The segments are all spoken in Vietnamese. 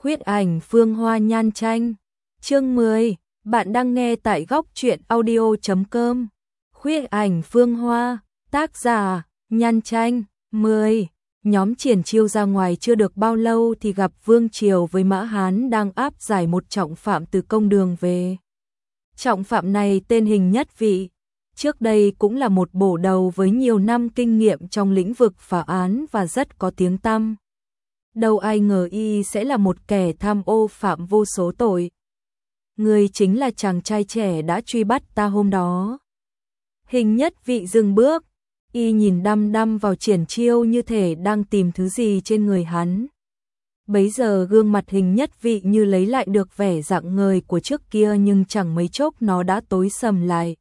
Khuyết ảnh Phương Hoa Nhan Tranh. Chương 10, bạn đang nghe tại góc truyện audio.com. Khuyết ảnh Phương Hoa, tác giả, Nhan Tranh. 10. Nhóm Triển Chiêu ra ngoài chưa được bao lâu thì gặp Vương Triều với Mã Hán đang áp giải một trọng phạm từ công đường về. Trọng phạm này tên Hình Nhất Vị. Trước đây cũng là một bổ đầu với nhiều năm kinh nghiệm trong lĩnh vực phá án và rất có tiếng tăm. Đâu ai ngờ y sẽ là một kẻ tham ô phạm vô số tội. Người chính là chàng trai trẻ đã truy bắt ta hôm đó. Hình Nhất Vị dừng bước, y nhìn đăm đăm vào Triển Chiêu như thể đang tìm thứ gì trên người hắn. Bấy giờ gương mặt Hình Nhất Vị như lấy lại được vẻ rạng ngời của trước kia, nhưng chẳng mấy chốc nó đã tối sầm lại.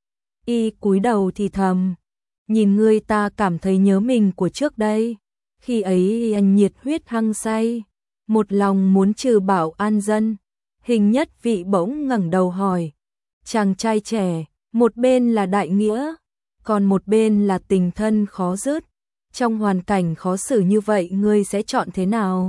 Y cúi đầu thì thầm, nhìn ngươi ta cảm thấy nhớ mình của trước đây. Khi ấy anh nhiệt huyết hăng say, một lòng muốn trừ bạo an dân. Hình Nhất Vị bỗng ngẩng đầu hỏi, chàng trai trẻ, một bên là đại nghĩa, còn một bên là tình thân khó dứt. Trong hoàn cảnh khó xử như vậy ngươi sẽ chọn thế nào?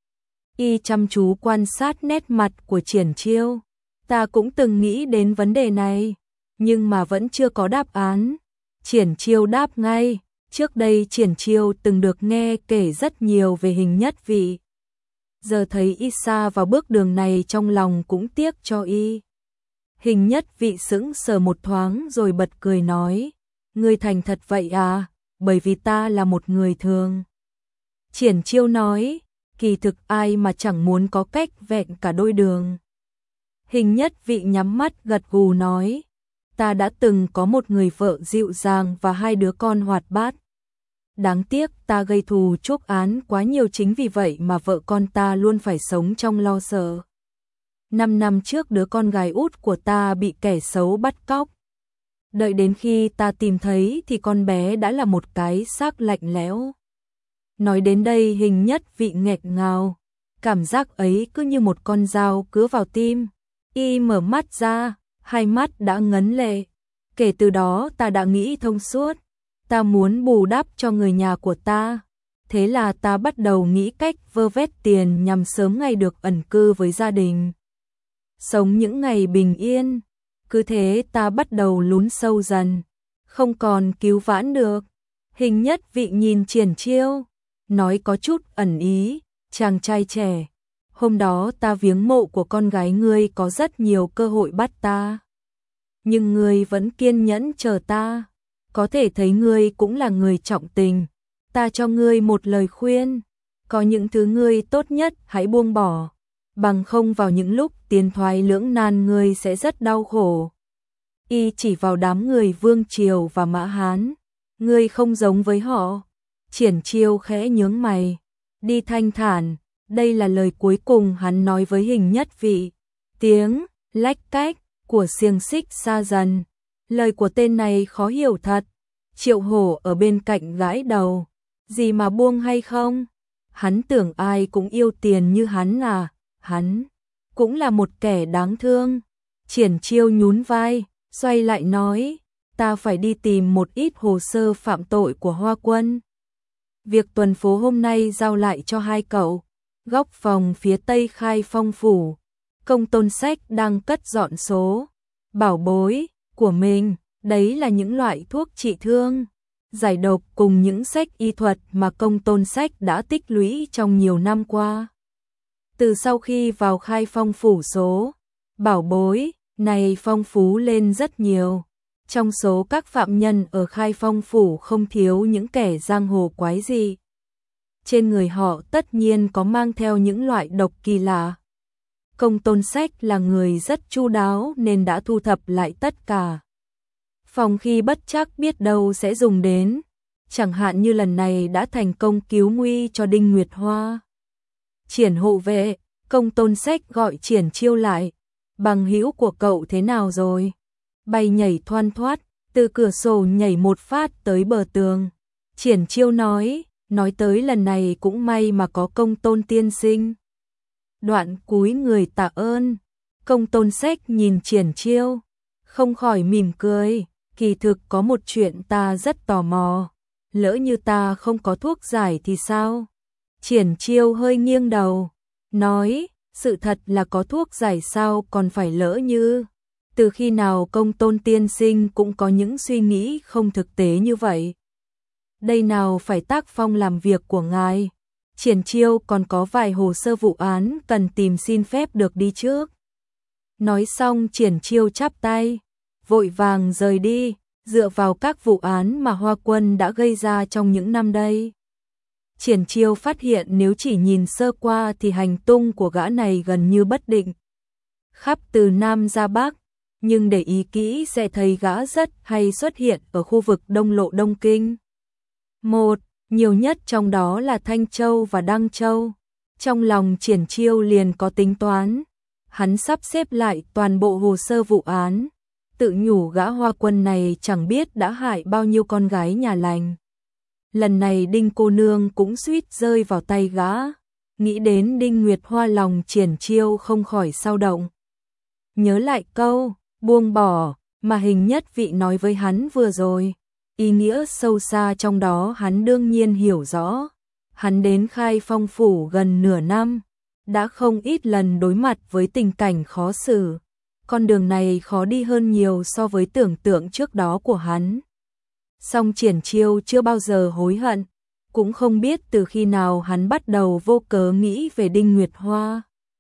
Y chăm chú quan sát nét mặt của Triển Chiêu. Ta cũng từng nghĩ đến vấn đề này, nhưng mà vẫn chưa có đáp án. Triển Chiêu đáp ngay. Trước đây Triển Chiêu từng được nghe kể rất nhiều về Hình Nhất Vị. Giờ thấy y xa vào bước đường này trong lòng cũng tiếc cho y. Hình Nhất Vị sững sờ một thoáng rồi bật cười nói, ngươi thành thật vậy à, bởi vì ta là một người thường. Triển Chiêu nói, kỳ thực ai mà chẳng muốn có cách vẹn cả đôi đường. Hình Nhất Vị nhắm mắt gật gù nói, ta đã từng có một người vợ dịu dàng và hai đứa con hoạt bát. Đáng tiếc ta gây thù chuốc án quá nhiều, chính vì vậy mà vợ con ta luôn phải sống trong lo sợ. 5 năm trước đứa con gái út của ta bị kẻ xấu bắt cóc. Đợi đến khi ta tìm thấy thì con bé đã là một cái xác lạnh lẽo. Nói đến đây Hình Nhất Vị nghẹn ngào, cảm giác ấy cứ như một con dao cứa vào tim. Y mở mắt ra, hai mắt đã ngấn lệ. Kể từ đó ta đã nghĩ thông suốt. Ta muốn bù đắp cho người nhà của ta. Thế là ta bắt đầu nghĩ cách vơ vét tiền nhằm sớm ngày được ẩn cư với gia đình. Sống những ngày bình yên. Cứ thế ta bắt đầu lún sâu dần. Không còn cứu vãn được. Hình Nhất Vị nhìn Triển Chiêu, nói có chút ẩn ý, chàng trai trẻ. Hôm đó ta viếng mộ của con gái ngươi, có rất nhiều cơ hội bắt ta. Nhưng ngươi vẫn kiên nhẫn chờ ta. Có thể thấy ngươi cũng là người trọng tình. Ta cho ngươi một lời khuyên. Có những thứ ngươi tốt nhất hãy buông bỏ. Bằng không vào những lúc tiến thoái lưỡng nan ngươi sẽ rất đau khổ. Y chỉ vào đám người Vương Triều và Mã Hán. Ngươi không giống với họ. Triển Chiêu khẽ nhướng mày. Đi thanh thản. Đây là lời cuối cùng hắn nói với Hình Nhất Vị. Tiếng lách cách của xiềng xích xa dần. Lời của tên này khó hiểu thật. Triệu Hổ ở bên cạnh gãi đầu. Gì mà buông hay không? Hắn tưởng ai cũng yêu tiền như hắn à? Hắn cũng là một kẻ đáng thương. Triển Chiêu nhún vai, xoay lại nói, ta phải đi tìm một ít hồ sơ phạm tội của Hoa Quân. Việc tuần phố hôm nay giao lại cho hai cậu. Góc phòng phía tây Khai Phong phủ, Công Tôn Sách đang cất dọn số bảo bối của mình. Đấy là những loại thuốc trị thương, giải độc cùng những sách y thuật mà Công Tôn Sách đã tích lũy trong nhiều năm qua. Từ sau khi vào Khai Phong phủ, số bảo bối này phong phú lên rất nhiều. Trong số các phạm nhân ở Khai Phong phủ không thiếu những kẻ giang hồ quái dị. Trên người họ tất nhiên có mang theo những loại độc kỳ lạ. Công Tôn Sách là người rất chu đáo nên đã thu thập lại tất cả. Phòng khi bất chắc biết đâu sẽ dùng đến. Chẳng hạn như lần này đã thành công cứu nguy cho Đinh Nguyệt Hoa. Triển hộ vệ, Công Tôn Sách gọi Triển Chiêu lại. Bằng hữu của cậu thế nào rồi? Bay nhảy thoăn thoắt, từ cửa sổ nhảy một phát tới bờ tường. Triển Chiêu nói tới lần này cũng may mà có Công Tôn tiên sinh. Đoạn cúi người tạ ơn. Công Tôn Sách nhìn Triển Chiêu, không khỏi mỉm cười. Kỳ thực có một chuyện ta rất tò mò. Lỡ như ta không có thuốc giải thì sao? Triển Chiêu hơi nghiêng đầu. nói, sự thật là có thuốc giải sao còn phải lỡ như. Từ khi nào Công Tôn tiên sinh cũng có những suy nghĩ không thực tế như vậy? Đây nào phải tác phong làm việc của ngài. Triển Chiêu còn có vài hồ sơ vụ án cần tìm xin phép được đi trước. Nói xong Triển Chiêu chắp tay, vội vàng rời đi, dựa vào các vụ án mà Hoa Quân đã gây ra trong những năm đây. Triển Chiêu phát hiện nếu chỉ nhìn sơ qua thì hành tung của gã này gần như bất định, khắp từ Nam ra Bắc, nhưng để ý kỹ sẽ thấy gã rất hay xuất hiện ở khu vực Đông Lộ Đông Kinh. Một, nhiều nhất trong đó là Thanh Châu và Đăng Châu. Trong lòng Triển Chiêu liền có tính toán, hắn sắp xếp lại toàn bộ hồ sơ vụ án, tự nhủ gã Hoa Quân này chẳng biết đã hại bao nhiêu con gái nhà lành. Lần này Đinh cô nương cũng suýt rơi vào tay gã, nghĩ đến Đinh Nguyệt Hoa lòng Triển Chiêu không khỏi xao động. Nhớ lại câu, buông bỏ, mà Hình Nhất Vị nói với hắn vừa rồi, ý nghĩa sâu xa trong đó hắn đương nhiên hiểu rõ. Hắn đến Khai Phong phủ gần nửa năm, đã không ít lần đối mặt với tình cảnh khó xử. Con đường này khó đi hơn nhiều so với tưởng tượng trước đó của hắn. Song Triển Chiêu chưa bao giờ hối hận, cũng không biết từ khi nào hắn bắt đầu vô cớ nghĩ về Đinh Nguyệt Hoa.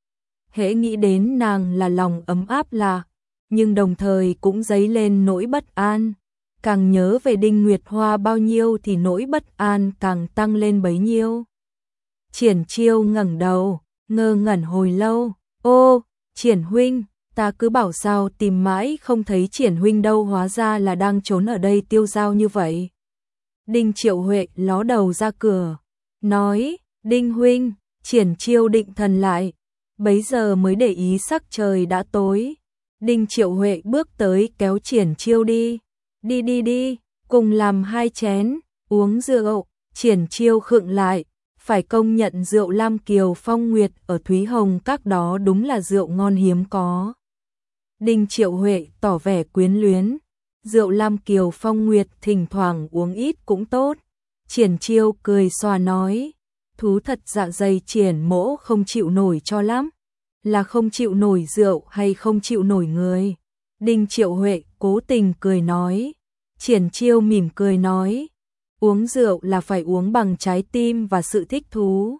Hễ nghĩ đến nàng là lòng ấm áp lạ, nhưng đồng thời cũng dấy lên nỗi bất an. Càng nhớ về Đinh Nguyệt Hoa bao nhiêu thì nỗi bất an càng tăng lên bấy nhiêu. Triển Chiêu ngẩng đầu, ngơ ngẩn hồi lâu. Ô, Triển huynh, ta cứ bảo sao tìm mãi không thấy Triển huynh đâu, hóa ra là đang trốn ở đây tiêu dao như vậy. Đinh Triệu Huệ ló đầu ra cửa, nói, Đinh huynh. Triển Chiêu định thần lại, bấy giờ mới để ý sắc trời đã tối. Đinh Triệu Huệ bước tới kéo Triển Chiêu đi. Đi, cùng làm 2 chén, uống rượu. Triển Chiêu khựng lại, phải công nhận rượu Lam Kiều Phong Nguyệt ở Thúy Hồng Các đó đúng là rượu ngon hiếm có. Đinh Triệu Huệ tỏ vẻ quyến luyến, rượu Lam Kiều Phong Nguyệt thỉnh thoảng uống ít cũng tốt. Triển Chiêu cười xòa nói, thú thật dạ dày Triển mỗ không chịu nổi cho lắm, là không chịu nổi rượu hay không chịu nổi người? Đinh Triệu Huệ cố tình cười nói. Triển Chiêu mỉm cười nói, uống rượu là phải uống bằng trái tim và sự thích thú.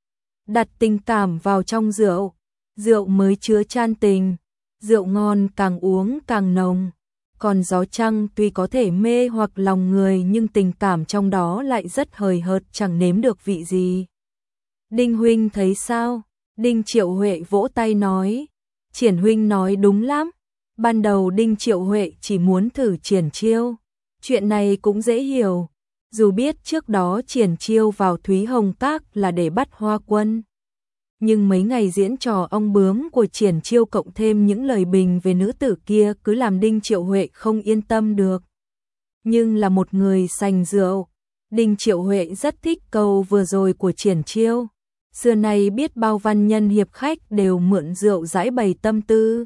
Đặt tình cảm vào trong rượu, rượu mới chứa chan tình, rượu ngon càng uống càng nồng. Còn gió trăng tuy có thể mê hoặc lòng người nhưng tình cảm trong đó lại rất hời hợt, chẳng nếm được vị gì. Đinh huynh thấy sao? Đinh Triệu Huệ vỗ tay nói, Triển huynh nói đúng lắm. Ban đầu Đinh Triệu Huệ chỉ muốn thử Triển Chiêu, chuyện này cũng dễ hiểu. Dù biết trước đó Triển Chiêu vào Thúy Hồng Các là để bắt Hoa Quân, nhưng mấy ngày diễn trò ong bướm của Triển Chiêu cộng thêm những lời bình về nữ tử kia cứ làm Đinh Triệu Huệ không yên tâm được. Nhưng là một người sành rượu, Đinh Triệu Huệ rất thích câu vừa rồi của Triển Chiêu. Xưa nay biết bao văn nhân hiệp khách đều mượn rượu giải bày tâm tư.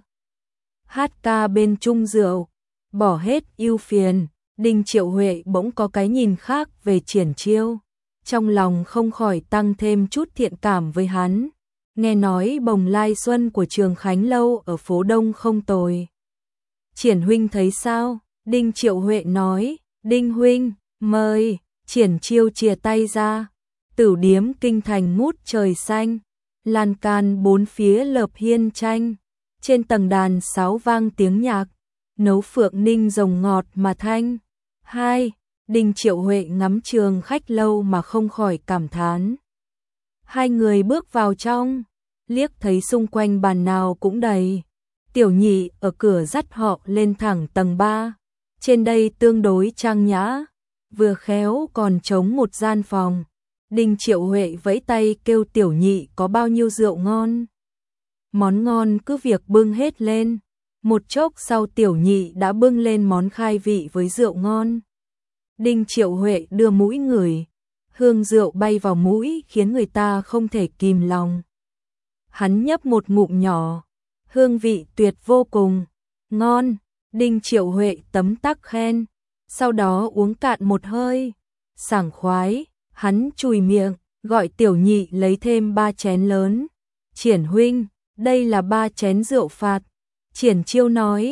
Hát ca bên chung rượu, bỏ hết ưu phiền. Đinh Triệu Huệ bỗng có cái nhìn khác về Triển Chiêu, trong lòng không khỏi tăng thêm chút thiện cảm với hắn. Nghe nói bồng lai xuân của Trường Khánh Lâu ở phố Đông không tồi. Triển huynh thấy sao? Đinh Triệu Huệ nói, Đinh huynh, mời. Triển Chiêu chìa tay ra, tửu điếm kinh thành ngút trời xanh, lan can bốn phía lợp hiên tranh, trên tầng đàn sáo vang tiếng nhạc, nấu phượng ninh rồng ngọt mà thanh. 2. Đinh Triệu Huệ ngắm Trường Khách Lâu mà không khỏi cảm thán. Hai người bước vào trong, liếc thấy xung quanh bàn nào cũng đầy. Tiểu Nhị ở cửa dắt họ lên thẳng tầng 3, trên đây tương đối trang nhã, vừa khéo còn trống một gian phòng. Đinh Triệu Huệ vẫy tay kêu Tiểu Nhị có bao nhiêu rượu ngon. Món ngon cứ việc bưng hết lên. Một chốc sau Tiểu Nhị đã bưng lên món khai vị với rượu ngon. Đinh Triệu Huệ đưa mũi ngửi, hương rượu bay vào mũi khiến người ta không thể kìm lòng. Hắn nhấp một ngụm nhỏ, hương vị tuyệt vô cùng, ngon. Đinh Triệu Huệ tấm tắc khen, sau đó uống cạn một hơi, sảng khoái. Hắn chùi miệng, gọi Tiểu Nhị lấy thêm 3 chén lớn. Triển huynh, đây là 3 chén rượu phạt. Triển Chiêu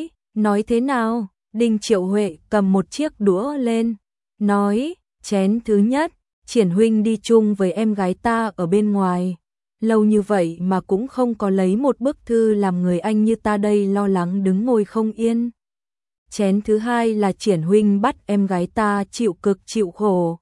nói thế nào? Đinh Triệu Huệ cầm một chiếc đũa lên, nói, chén thứ nhất, Triển huynh đi chung với em gái ta ở bên ngoài. Lâu như vậy mà cũng không có lấy một bức thư làm người anh như ta đây lo lắng đứng ngồi không yên. Chén thứ hai là Triển huynh bắt em gái ta chịu cực chịu khổ.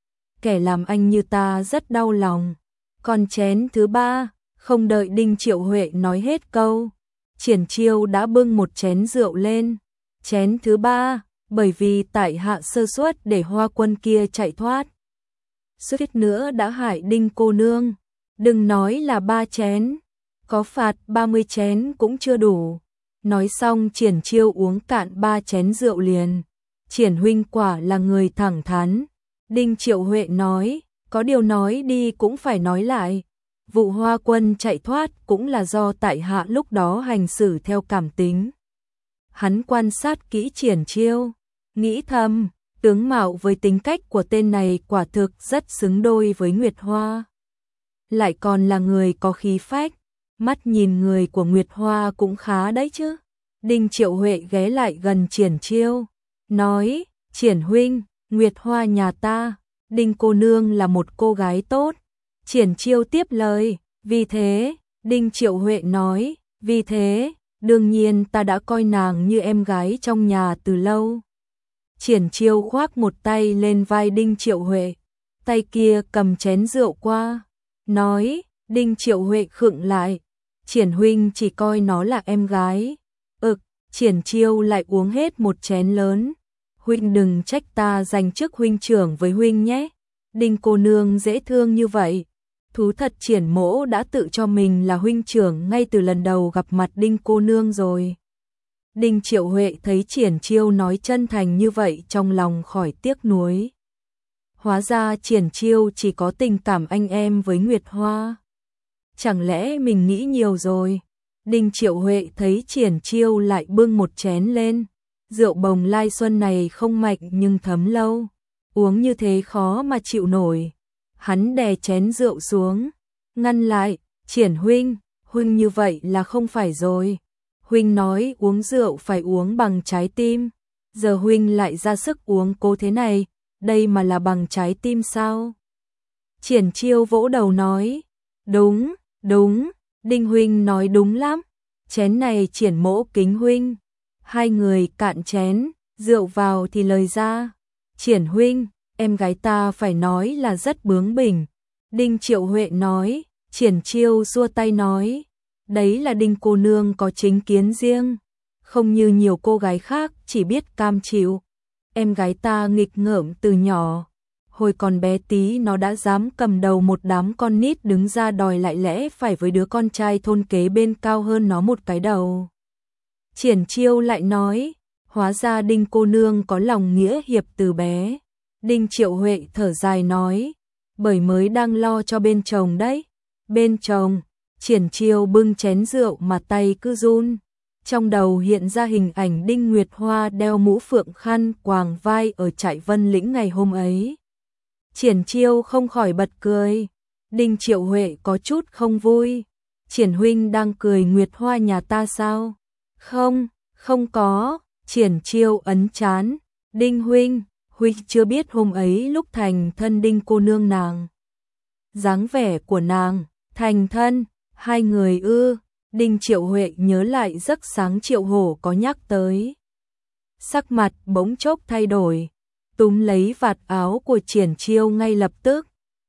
Kẻ làm anh như ta rất đau lòng. Còn chén thứ ba, không đợi Đinh Triệu Huệ nói hết câu, Triển Chiêu đã bưng một chén rượu lên. Chén thứ ba, bởi vì tại hạ sơ suất để Hoa Quân kia chạy thoát, suýt nữa đã hại Đinh cô nương. Đừng nói là 3 chén, có phạt 30 chén cũng chưa đủ. Nói xong Triển Chiêu uống cạn 3 chén rượu liền. Triển huynh quả là người thẳng thắn. Đinh Triệu Huệ nói, có điều nói đi cũng phải nói lại. Vụ Hoa Quân chạy thoát cũng là do tại hạ lúc đó hành xử theo cảm tính. Hắn quan sát kỹ Triển Chiêu, nghĩ thầm, tướng mạo với tính cách của tên này quả thực rất xứng đôi với Nguyệt Hoa. Lại còn là người có khí phách, mắt nhìn người của Nguyệt Hoa cũng khá đấy chứ. Đinh Triệu Huệ ghé lại gần Triển Chiêu, nói, Triển huynh, Nguyệt Hoa nhà ta, Đinh cô nương là một cô gái tốt. Triển Chiêu tiếp lời, vì thế, Đinh Triệu Huệ nói, vì thế, đương nhiên ta đã coi nàng như em gái trong nhà từ lâu. Triển Chiêu khoác một tay lên vai Đinh Triệu Huệ, tay kia cầm chén rượu qua, nói, Đinh Triệu Huệ khựng lại, Triển huynh chỉ coi nó là em gái. Triển Chiêu lại uống hết một chén lớn, huynh đừng trách ta giành chức huynh trưởng với huynh nhé. Đinh cô nương dễ thương như vậy. Thú thật Triển mỗ đã tự cho mình là huynh trưởng ngay từ lần đầu gặp mặt Đinh cô nương rồi. Đinh Triệu Huệ thấy Triển Chiêu nói chân thành như vậy trong lòng khỏi tiếc nuối. Hóa ra Triển Chiêu chỉ có tình cảm anh em với Nguyệt Hoa. Chẳng lẽ mình nghĩ nhiều rồi? Đinh Triệu Huệ thấy Triển Chiêu lại bưng một chén lên. Rượu bồng lai xuân này không mạnh nhưng thấm lâu. Uống như thế khó mà chịu nổi. Hắn đè chén rượu xuống, ngăn lại, Triển huynh, huynh như vậy là không phải rồi. Huynh nói uống rượu phải uống bằng trái tim. Giờ huynh lại ra sức uống cố thế này, đây mà là bằng trái tim sao? Triển Chiêu vỗ đầu nói, đúng, Đinh huynh nói đúng lắm. Chén này Triển mỗ kính huynh. Hai người cạn chén, rượu vào thì lời ra. Triển huynh, em gái ta phải nói là rất bướng bỉnh. Đinh Triệu Huệ nói, Triển Chiêu xua tay nói, đấy là Đinh cô nương có chính kiến riêng, không như nhiều cô gái khác chỉ biết cam chịu. Em gái ta nghịch ngợm từ nhỏ, hồi còn bé tí nó đã dám cầm đầu một đám con nít đứng ra đòi lại lẽ phải với đứa con trai thôn kế bên cao hơn nó một cái đầu. Triển Chiêu lại nói, hóa ra Đinh cô nương có lòng nghĩa hiệp từ bé. Đinh Triệu Huệ thở dài nói, bởi mới đang lo cho bên chồng đấy. Bên chồng, Triển Chiêu bưng chén rượu mà tay cứ run. Trong đầu hiện ra hình ảnh Đinh Nguyệt Hoa đeo mũ phượng khăn quàng vai ở trại Vân Lĩnh ngày hôm ấy. Triển Chiêu không khỏi bật cười. Đinh Triệu Huệ có chút không vui. Triển huynh đang cười Nguyệt Hoa nhà ta sao? Không có. Triển Chiêu ấn chán. Đinh huynh chưa biết hôm ấy lúc thành thân Đinh cô nương nàng. Dáng vẻ của nàng, thành thân, hai người ư? Đinh Triệu Huệ nhớ lại giấc sáng Triệu Hổ có nhắc tới. Sắc mặt bỗng chốc thay đổi, túm lấy vạt áo của Triển Chiêu ngay lập tức.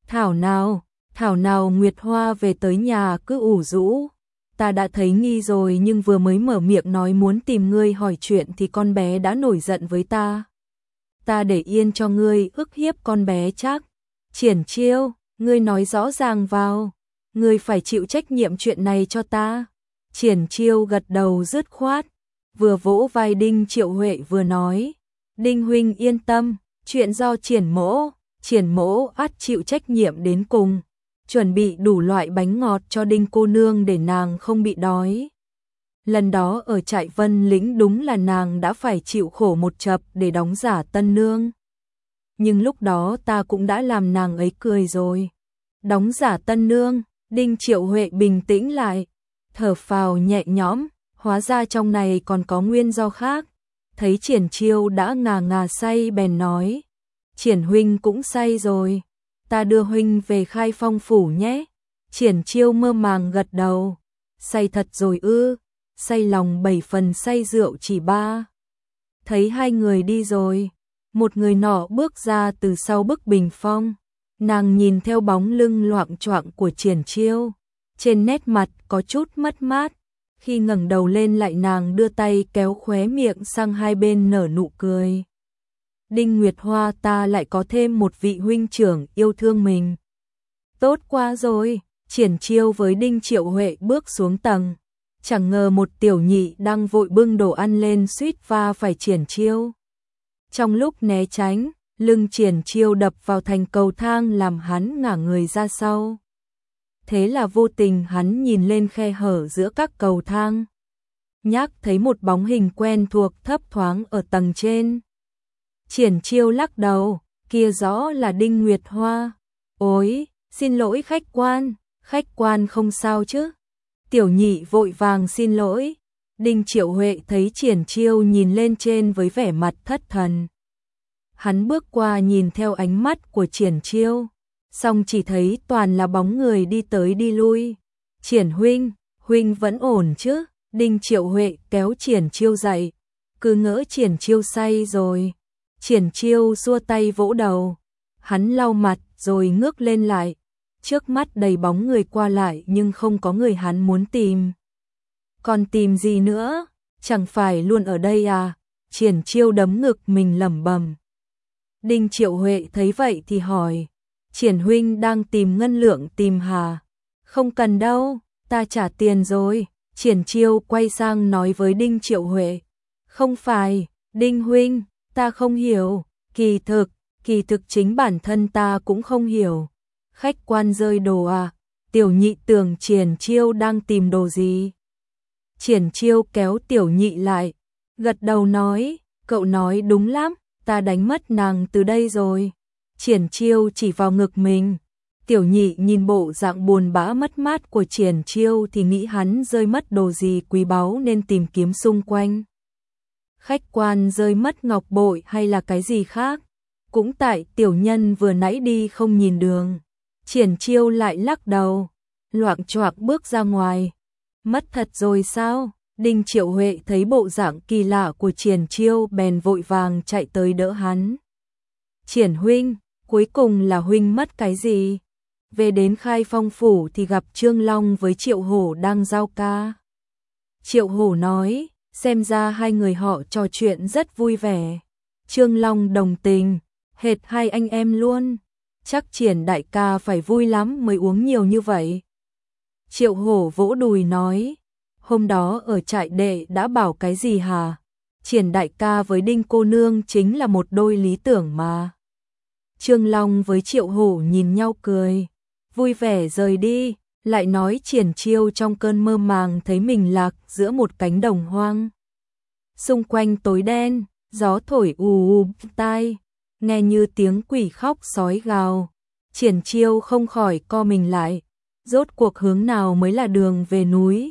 Thảo nào Nguyệt Hoa về tới nhà cứ ủ rũ. Ta đã thấy nghi rồi nhưng vừa mới mở miệng nói muốn tìm ngươi hỏi chuyện thì con bé đã nổi giận với ta. Ta để yên cho ngươi ức hiếp con bé chắc. Triển Chiêu, ngươi nói rõ ràng vào. Ngươi phải chịu trách nhiệm chuyện này cho ta. Triển Chiêu gật đầu dứt khoát, vừa vỗ vai Đinh Triệu Huệ vừa nói. Đinh huynh yên tâm, chuyện do Triển mỗ ắt chịu trách nhiệm đến cùng. Chuẩn bị đủ loại bánh ngọt cho Đinh cô nương để nàng không bị đói. Lần đó ở trại Vân Lĩnh đúng là nàng đã phải chịu khổ một chập để đóng giả tân nương. Nhưng lúc đó ta cũng đã làm nàng ấy cười rồi. Đóng giả tân nương, Đinh Triệu Huệ bình tĩnh lại, thở phào nhẹ nhõm, hóa ra trong này còn có nguyên do khác. Thấy Triển Chiêu đã ngà ngà say bèn nói, Triển huynh cũng say rồi, ta đưa huynh về Khai Phong phủ nhé. Triển Chiêu mơ màng gật đầu, say thật rồi ư? Say lòng 7 phần say rượu chỉ 3. Thấy hai người đi rồi, một người nọ bước ra từ sau bức bình phong, nàng nhìn theo bóng lưng loạng choạng của Triển Chiêu, trên nét mặt có chút mất mát, khi ngẩng đầu lên lại nàng đưa tay kéo khóe miệng sang hai bên nở nụ cười. Đinh Nguyệt Hoa, ta lại có thêm một vị huynh trưởng yêu thương mình. Tốt quá rồi. Triển Chiêu với Đinh Triệu Huệ bước xuống tầng, chẳng ngờ một tiểu nhị đang vội bưng đồ ăn lên suýt va phải Triển Chiêu. Trong lúc né tránh, lưng Triển Chiêu đập vào thành cầu thang làm hắn ngả người ra sau. Thế là vô tình hắn nhìn lên khe hở giữa các cầu thang, nhác thấy một bóng hình quen thuộc thấp thoáng ở tầng trên. Triển Chiêu lắc đầu, kia rõ là Đinh Nguyệt Hoa. Ôi, xin lỗi khách quan không sao chứ? Tiểu nhị vội vàng xin lỗi. Đinh Triệu Huệ thấy Triển Chiêu nhìn lên trên với vẻ mặt thất thần. Hắn bước qua nhìn theo ánh mắt của Triển Chiêu, song chỉ thấy toàn là bóng người đi tới đi lui. Triển huynh vẫn ổn chứ? Đinh Triệu Huệ kéo Triển Chiêu dậy, cứ ngỡ Triển Chiêu say rồi. Triển Chiêu xua tay vỗ đầu, hắn lau mặt rồi ngước lên lại, trước mắt đầy bóng người qua lại nhưng không có người hắn muốn tìm. Còn tìm gì nữa, chẳng phải luôn ở đây à? Triển Chiêu đấm ngực mình lẩm bẩm. Đinh Triệu Huệ thấy vậy thì hỏi, Triển huynh đang tìm ngân lượng tìm hà? Không cần đâu, ta trả tiền rồi. Triển Chiêu quay sang nói với Đinh Triệu Huệ, không phải, Đinh huynh, ta không hiểu, kỳ thực chính bản thân ta cũng không hiểu. Khách quan rơi đồ à? Tiểu nhị tưởng Triển Chiêu đang tìm đồ gì. Triển Chiêu kéo tiểu nhị lại, gật đầu nói, cậu nói đúng lắm, ta đánh mất nàng từ đây rồi. Triển Chiêu chỉ vào ngực mình. Tiểu nhị nhìn bộ dạng buồn bã mất mát của Triển Chiêu thì nghĩ hắn rơi mất đồ gì quý báu nên tìm kiếm xung quanh. Khách quan rơi mất ngọc bội hay là cái gì khác? Cũng tại tiểu nhân vừa nãy đi không nhìn đường. Triển Chiêu lại lắc đầu, loạng choạng bước ra ngoài. Mất thật rồi sao? Đinh Triệu Huệ thấy bộ dạng kỳ lạ của Triển Chiêu bèn vội vàng chạy tới đỡ hắn. Triển huynh, cuối cùng là huynh mất cái gì? Về đến Khai Phong phủ thì gặp Trương Long với Triệu Hổ đang giao ca. Triệu Hổ nói, xem ra hai người họ trò chuyện rất vui vẻ. Trương Long đồng tình, hệt hai anh em luôn. Chắc Triển đại ca phải vui lắm mới uống nhiều như vậy. Triệu Hổ vỗ đùi nói, hôm đó ở trại đệ đã bảo cái gì hả? Triển đại ca với Đinh cô nương chính là một đôi lý tưởng mà. Trương Long với Triệu Hổ nhìn nhau cười, vui vẻ rời đi, lại nói Triển Chiêu trong cơn mơ màng thấy mình lạc giữa một cánh đồng hoang. Xung quanh tối đen, gió thổi ù ù tai, nghe như tiếng quỷ khóc sói gào. Triển Chiêu không khỏi co mình lại, rốt cuộc hướng nào mới là đường về núi?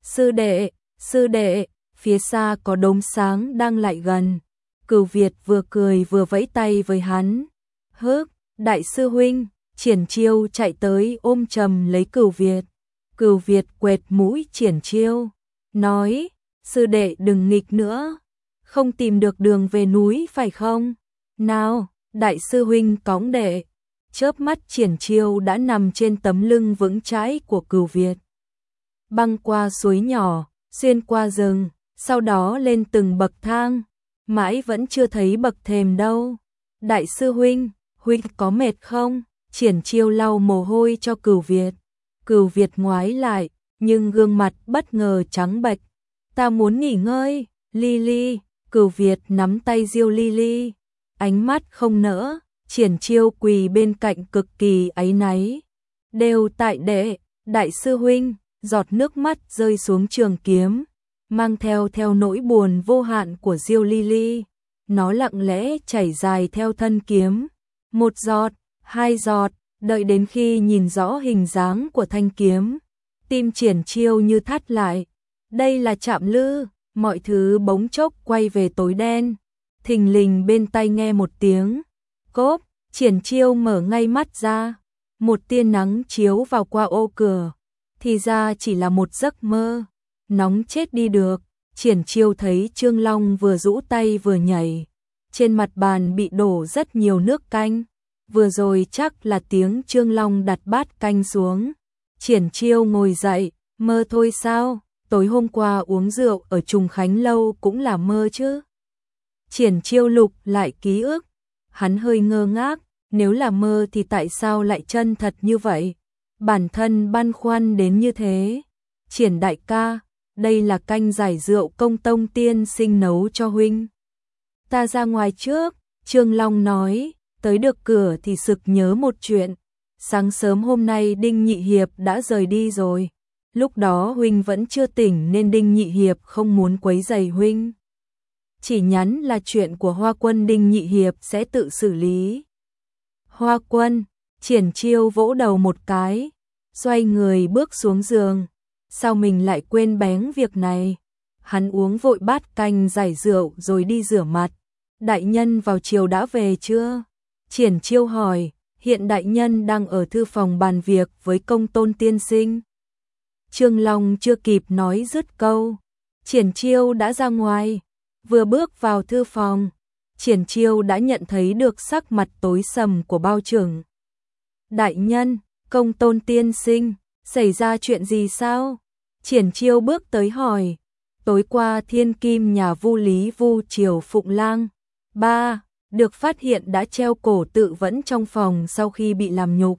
Sư đệ, phía xa có đốm sáng đang lại gần. Cửu Việt vừa cười vừa vẫy tay với hắn. Hức, đại sư huynh. Triển Chiêu chạy tới ôm chầm lấy Cửu Việt. Cửu Việt quệt mũi Triển Chiêu, nói, sư đệ đừng nghịch nữa, không tìm được đường về núi phải không? Nào, đại sư huynh cõng đệ. Chớp mắt Triển Chiêu đã nằm trên tấm lưng vững chãi của Cửu Việt. Băng qua suối nhỏ, xuyên qua rừng, sau đó lên từng bậc thang, mãi vẫn chưa thấy bậc thềm đâu. Đại sư huynh có mệt không? Triển Chiêu lau mồ hôi cho Cửu Việt. Cửu Việt ngoái lại, nhưng gương mặt bất ngờ trắng bệch. Ta muốn nghỉ ngơi, Lily. Cửu Việt nắm tay Diêu Lily, ánh mắt không nỡ. Triển Chiêu quỳ bên cạnh cực kỳ áy náy. Đều tại đệ, đại sư huynh. Giọt nước mắt rơi xuống trường kiếm, mang theo nỗi buồn vô hạn của Diêu Lily. Nó lặng lẽ chảy dài theo thân kiếm. Một giọt, hai giọt, Đợi đến khi nhìn rõ hình dáng của thanh kiếm, tim Triển Chiêu như thắt lại. Đây là Trạm Lư, mọi thứ bỗng chốc quay về tối đen. Thình lình bên tai nghe một tiếng cốp, Triển Chiêu mở ngay mắt ra. Một tia nắng chiếu vào qua ô cửa, thì ra chỉ là một giấc mơ. Nóng chết đi được, Triển Chiêu thấy Trương Long vừa rũ tay vừa nhảy. Trên mặt bàn bị đổ rất nhiều nước canh. Vừa rồi chắc là tiếng Trương Long đặt bát canh xuống. Triển Chiêu ngồi dậy, mơ thôi sao? Tối hôm qua uống rượu ở Trùng Khánh Lâu cũng là mơ chứ. Triển Chiêu lục lại ký ức, hắn hơi ngơ ngác, nếu là mơ thì tại sao lại chân thật như vậy? Bản thân băn khoăn đến như thế. Triển đại ca, đây là canh giải rượu Công Tông tiên sinh nấu cho huynh. Ta ra ngoài trước, Trương Long nói, tới được cửa thì sực nhớ một chuyện. Sáng sớm hôm nay Đinh Nhị Hiệp đã rời đi rồi. Lúc đó huynh vẫn chưa tỉnh nên Đinh Nhị Hiệp không muốn quấy rầy huynh. Chỉ nhắn là chuyện của Hoa Quân Đinh Nhị Hiệp sẽ tự xử lý. Hoa Quân, Triển Chiêu vỗ đầu một cái, xoay người bước xuống giường. Sao mình lại quên bén việc này? Hắn uống vội bát canh giải rượu rồi đi rửa mặt. Đại nhân vào chiều đã về chưa? Triển Chiêu hỏi, hiện đại nhân đang ở thư phòng bàn việc với Công Tôn tiên sinh. Trương Long chưa kịp nói dứt câu, Triển Chiêu đã ra ngoài. Vừa bước vào thư phòng, Triển Chiêu đã nhận thấy được sắc mặt tối sầm của Bao Trưởng. Đại nhân, Công Tôn tiên sinh, xảy ra chuyện gì sao? Triển Chiêu bước tới hỏi. Tối qua thiên kim nhà Vu Lý Vu Triều Phụng Lang ba được phát hiện đã treo cổ tự vẫn trong phòng sau khi bị làm nhục.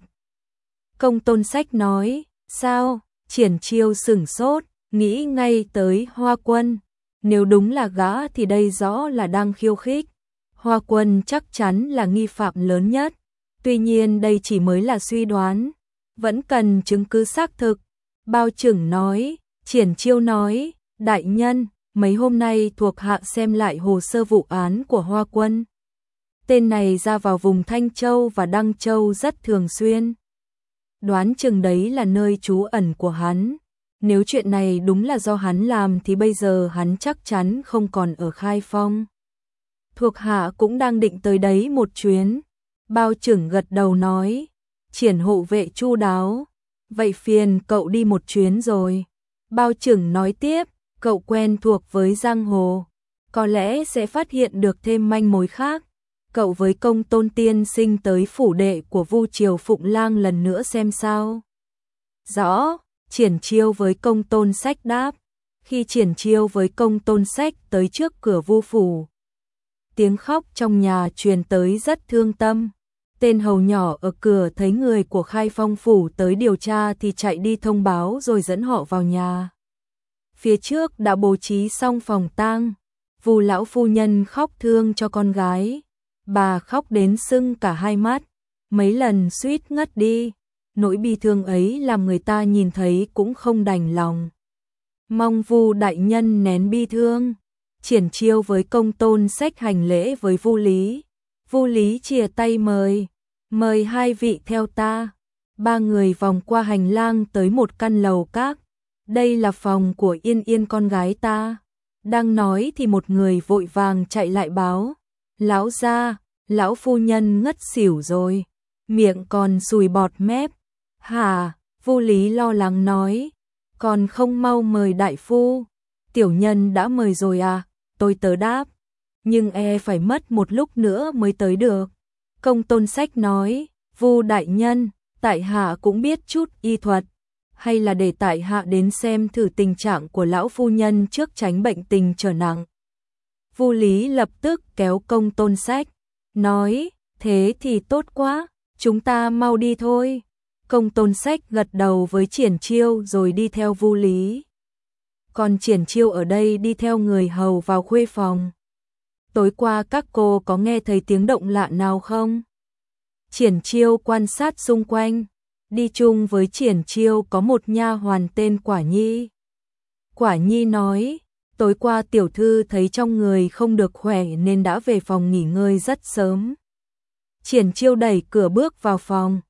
Công Tôn Sách nói, sao? Triển Chiêu sửng sốt, nghĩ ngay tới Hoa Quân. Nếu đúng là gã thì đây rõ là đang khiêu khích. Hoa Quân chắc chắn là nghi phạm lớn nhất. Tuy nhiên đây chỉ mới là suy đoán, vẫn cần chứng cứ xác thực. Bao Trưởng nói, Triển Chiêu nói, đại nhân, mấy hôm nay thuộc hạ xem lại hồ sơ vụ án của Hoa Quân. Tên này ra vào vùng Thanh Châu và Đăng Châu rất thường xuyên. Đoán chừng đấy là nơi trú ẩn của hắn. Nếu chuyện này đúng là do hắn làm thì bây giờ hắn chắc chắn không còn ở Khai Phong. Thuộc hạ cũng đang định tới đấy một chuyến. Bao Trưởng gật đầu nói, Triển hộ vệ chu đáo. Vậy phiền cậu đi một chuyến rồi. Bao Trưởng nói tiếp, cậu quen thuộc với giang hồ, có lẽ sẽ phát hiện được thêm manh mối khác. Cậu với Công Tôn tiên sinh tới phủ đệ của Vu Triều Phụng Lang lần nữa xem sao. Rõ, Triển Chiêu với Công Tôn Sách đáp. Khi Triển Chiêu với Công Tôn Sách tới trước cửa Vu phủ, tiếng khóc trong nhà truyền tới rất thương tâm. Tên hầu nhỏ ở cửa thấy người của Khai Phong phủ tới điều tra thì chạy đi thông báo rồi dẫn họ vào nhà. Phía trước đã bố trí xong phòng tang. Vu lão phu nhân khóc thương cho con gái. Bà khóc đến sưng cả hai mắt, mấy lần suýt ngất đi. Nỗi bi thương ấy làm người ta nhìn thấy cũng không đành lòng. Mong Vu đại nhân nén bi thương. Triển Chiêu với Công Tôn Sách hành lễ với Vu Lý. Vu Lý chìa tay mời hai vị theo ta. Ba người vòng qua hành lang tới một căn lầu các. Đây là phòng của Yên Yên con gái ta. Đang nói thì một người vội vàng chạy lại báo. Lão gia, lão phu nhân ngất xỉu rồi. Miệng còn sùi bọt mép. Hả? Vu Lý lo lắng nói. Còn không mau mời đại phu. Tiểu nhân đã mời rồi à? Tôi tớ đáp. Nhưng phải mất một lúc nữa mới tới được. Công Tôn Sách nói. Vu đại nhân, tại hạ cũng biết chút y thuật. Hay là để tại hạ đến xem thử tình trạng của lão phu nhân trước tránh bệnh tình trở nặng. Vu Lý lập tức kéo Công Tôn Sách, nói, thế thì tốt quá, chúng ta mau đi thôi. Công Tôn Sách gật đầu với Triển Chiêu rồi đi theo Vu Lý. Còn Triển Chiêu ở đây đi theo người hầu vào khuê phòng. Tối qua các cô có nghe thấy tiếng động lạ nào không? Triển Chiêu quan sát xung quanh. Đi chung với Triển Chiêu có một nha hoàn tên Quả Nhi. Quả Nhi nói, tối qua tiểu thư thấy trong người không được khỏe nên đã về phòng nghỉ ngơi rất sớm. Triển Chiêu đẩy cửa bước vào phòng.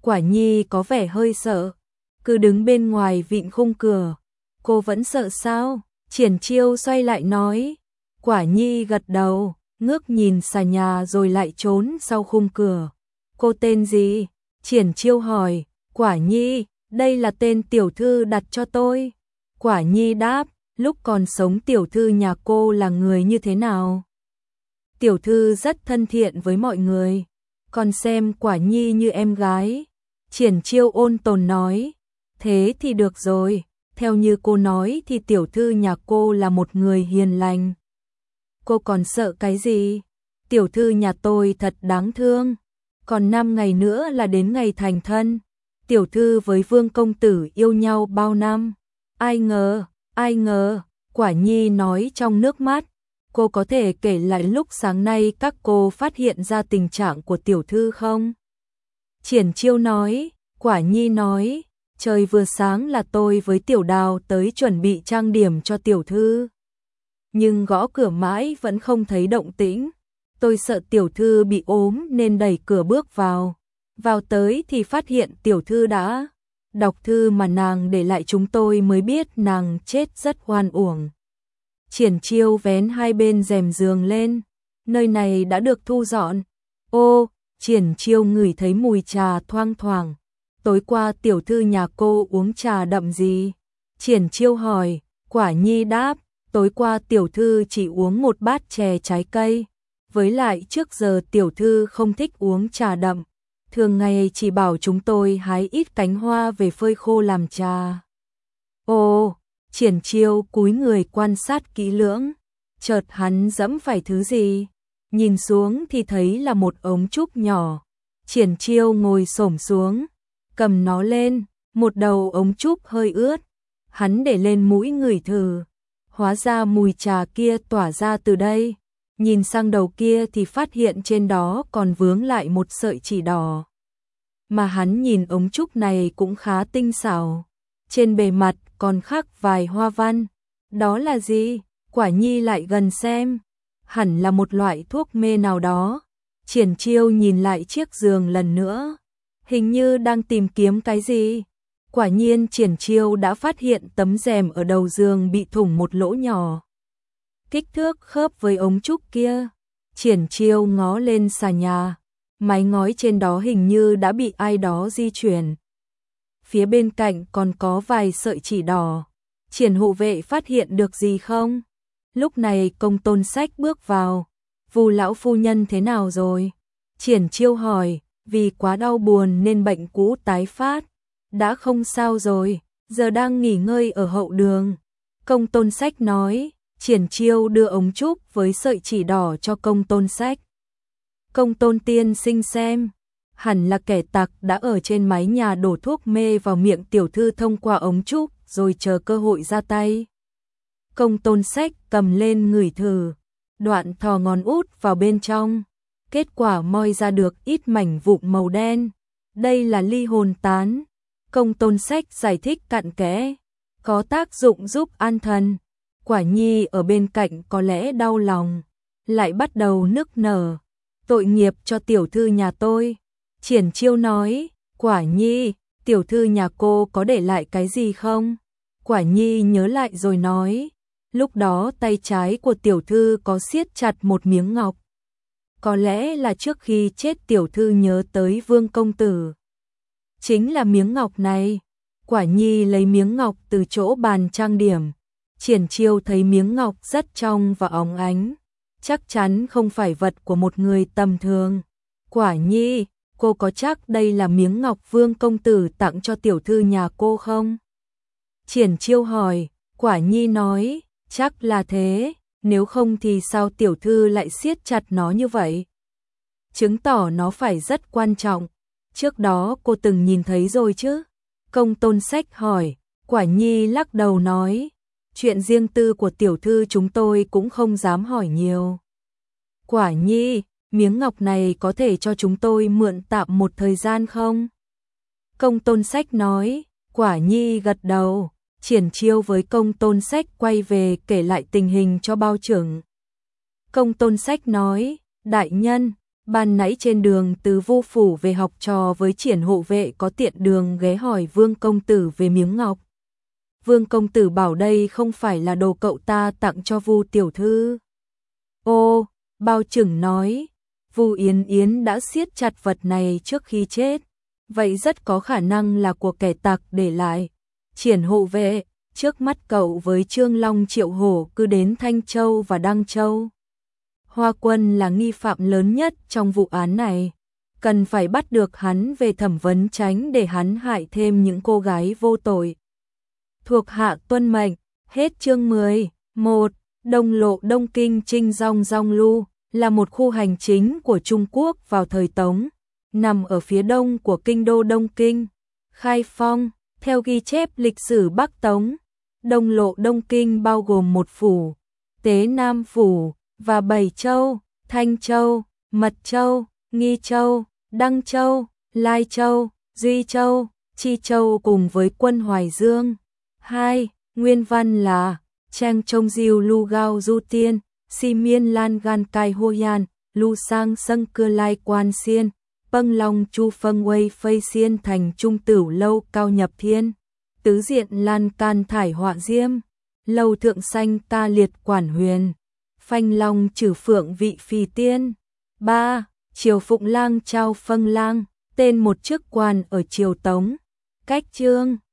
Quả Nhi có vẻ hơi sợ, cứ đứng bên ngoài vịn khung cửa. Cô vẫn sợ sao? Triển Chiêu xoay lại nói. Quả Nhi gật đầu, ngước nhìn xà nhà rồi lại trốn sau khung cửa. Cô tên gì? Triển Chiêu hỏi. Quả Nhi, đây là tên tiểu thư đặt cho tôi. Quả Nhi đáp, lúc còn sống tiểu thư nhà cô là người như thế nào? Tiểu thư rất thân thiện với mọi người, còn xem Quả Nhi như em gái. Triển Chiêu ôn tồn nói. Thế thì được rồi, theo như cô nói thì tiểu thư nhà cô là một người hiền lành. Cô còn sợ cái gì? Tiểu thư nhà tôi thật đáng thương. Còn 5 ngày nữa là đến ngày thành thân. Tiểu thư với Vương công tử yêu nhau bao năm. Ai ngờ, Quả Nhi nói trong nước mắt. Cô có thể kể lại lúc sáng nay các cô phát hiện ra tình trạng của tiểu thư không? Triển Chiêu nói. Quả Nhi nói, trời vừa sáng là tôi với Tiểu Đào tới chuẩn bị trang điểm cho tiểu thư. Nhưng gõ cửa mãi vẫn không thấy động tĩnh. Tôi sợ tiểu thư bị ốm nên đẩy cửa bước vào. Vào tới thì phát hiện tiểu thư đã đọc thư mà nàng để lại, chúng tôi mới biết nàng chết rất oan uổng. Triển Chiêu vén hai bên rèm giường lên. Nơi này đã được thu dọn. Ô, Triển Chiêu ngửi thấy mùi trà thoang thoảng. Tối qua tiểu thư nhà cô uống trà đậm gì? Triển Chiêu hỏi. Quả Nhi đáp, tối qua tiểu thư chỉ uống một bát chè trái cây. Với lại trước giờ tiểu thư không thích uống trà đậm. Thường ngày chỉ bảo chúng tôi hái ít cánh hoa về phơi khô làm trà. Ồ, Triển Chiêu cúi người quan sát kỹ lưỡng. Chợt hắn giẫm phải thứ gì? Nhìn xuống thì thấy là một ống trúc nhỏ. Triển Chiêu ngồi xổm xuống, cầm nó lên, một đầu ống trúc hơi ướt. Hắn để lên mũi ngửi thử. Hóa ra mùi trà kia tỏa ra từ đây. Nhìn sang đầu kia thì phát hiện trên đó còn vướng lại một sợi chỉ đỏ. Mà hắn nhìn ống trúc này cũng khá tinh xảo. Trên bề mặt còn khắc vài hoa văn. Đó là gì? Quả Nhi lại gần xem. Hẳn là một loại thuốc mê nào đó. Triển Chiêu nhìn lại chiếc giường lần nữa. Hình như đang tìm kiếm cái gì. Quả nhiên Triển Chiêu đã phát hiện tấm rèm ở đầu giường bị thủng một lỗ nhỏ. Kích thước khớp với ống trúc kia. Triển Chiêu ngó lên xà nhà. Mái ngói trên đó hình như đã bị ai đó di chuyển. Phía bên cạnh còn có vài sợi chỉ đỏ. Triển hộ vệ phát hiện được gì không? Lúc này Công Tôn Sách bước vào. Vu lão phu nhân thế nào rồi? Triển Chiêu hỏi, vì quá đau buồn nên bệnh cũ tái phát. Đã không sao rồi, giờ đang nghỉ ngơi ở hậu đường. Công Tôn Sách nói. Triển Chiêu đưa ống trúc với sợi chỉ đỏ cho Công Tôn Sách. Công Tôn tiên sinh xem. Hẳn là kẻ tặc đã ở trên mái nhà đổ thuốc mê vào miệng tiểu thư thông qua ống trúc rồi chờ cơ hội ra tay. Công Tôn Sách cầm lên ngửi thử. Đoạn thò ngón út vào bên trong. Kết quả moi ra được ít mảnh vụn màu đen. Đây là ly hồn tán. Công Tôn Sách giải thích cặn kẽ. Có tác dụng giúp an thần. Quả Nhi ở bên cạnh có lẽ đau lòng. Lại bắt đầu nức nở. Tội nghiệp cho tiểu thư nhà tôi. Triển Chiêu nói. Quả Nhi, tiểu thư nhà cô có để lại cái gì không? Quả Nhi nhớ lại rồi nói. Lúc đó tay trái của tiểu thư có siết chặt một miếng ngọc. Có lẽ là trước khi chết tiểu thư nhớ tới Vương công tử. Chính là miếng ngọc này. Quả Nhi lấy miếng ngọc từ chỗ bàn trang điểm. Triển Chiêu thấy miếng ngọc rất trong và óng ánh. Chắc chắn không phải vật của một người tầm thường. Quả Nhi, cô có chắc đây là miếng ngọc Vương công tử tặng cho tiểu thư nhà cô không? Triển Chiêu hỏi. Quả Nhi nói, chắc là thế, nếu không thì sao tiểu thư lại siết chặt nó như vậy? Chứng tỏ nó phải rất quan trọng. Trước đó cô từng nhìn thấy rồi chứ? Công Tôn Sách hỏi. Quả Nhi lắc đầu nói. Chuyện riêng tư của tiểu thư chúng tôi cũng không dám hỏi nhiều. Quả Nhi, miếng ngọc này có thể cho chúng tôi mượn tạm một thời gian không? Công Tôn Sách nói. Quả Nhi gật đầu. Triển Chiêu với Công Tôn Sách quay về kể lại tình hình cho bao trưởng. Công Tôn Sách nói. Đại nhân, Ban nãy trên đường từ Vu phủ về học trò với Triển hộ vệ có tiện đường ghé hỏi Vương công tử về miếng ngọc. Vương công tử bảo đây không phải là đồ cậu ta tặng cho Vu tiểu thư. Ô, Bao Chừng nói, Vu Yến Yến đã siết chặt vật này trước khi chết, vậy rất có khả năng là của kẻ tặc để lại. Triển hộ vệ, trước mắt cậu với Trương Long Triệu Hổ cứ đến Thanh Châu và Đăng Châu. Hoa Quân là nghi phạm lớn nhất trong vụ án này, cần phải bắt được hắn về thẩm vấn tránh để hắn hại thêm những cô gái vô tội. Thuộc hạ tuân mệnh. Hết chương 10. 1. Đông lộ Đông Kinh Trinh Dong Dong Lu là một khu hành chính của Trung Quốc vào thời Tống, nằm ở phía đông của kinh đô Đông Kinh, Khai Phong. Theo ghi chép lịch sử Bắc Tống, Đông lộ Đông Kinh bao gồm một phủ, Tế Nam Phủ, và 7 châu, Thanh Châu, Mật Châu, Nghi Châu, Đăng Châu, Lai Châu, Duy Châu, Chi Châu cùng với quân Hoài Dương. 2. Nguyên văn là Trang Trông Diêu Lu Gao Du Tiên, Si Miên Lan Gan Cai Hô Yan, Lu Sang Sâng Cưa Lai Quan Xiên, Pâng Long Chu Phân Quay Phây Xiên Thành Trung Tửu Lâu Cao Nhập Thiên, Tứ Diện Lan Can Thải Họa Diêm, Lâu Thượng Sanh Ta Liệt Quản Huyền, Phanh Long Trừ Phượng Vị Phì Tiên. 3. Triều Phụng Lang Trao Phân Lang, tên một chức quan ở triều Tống. Cách chương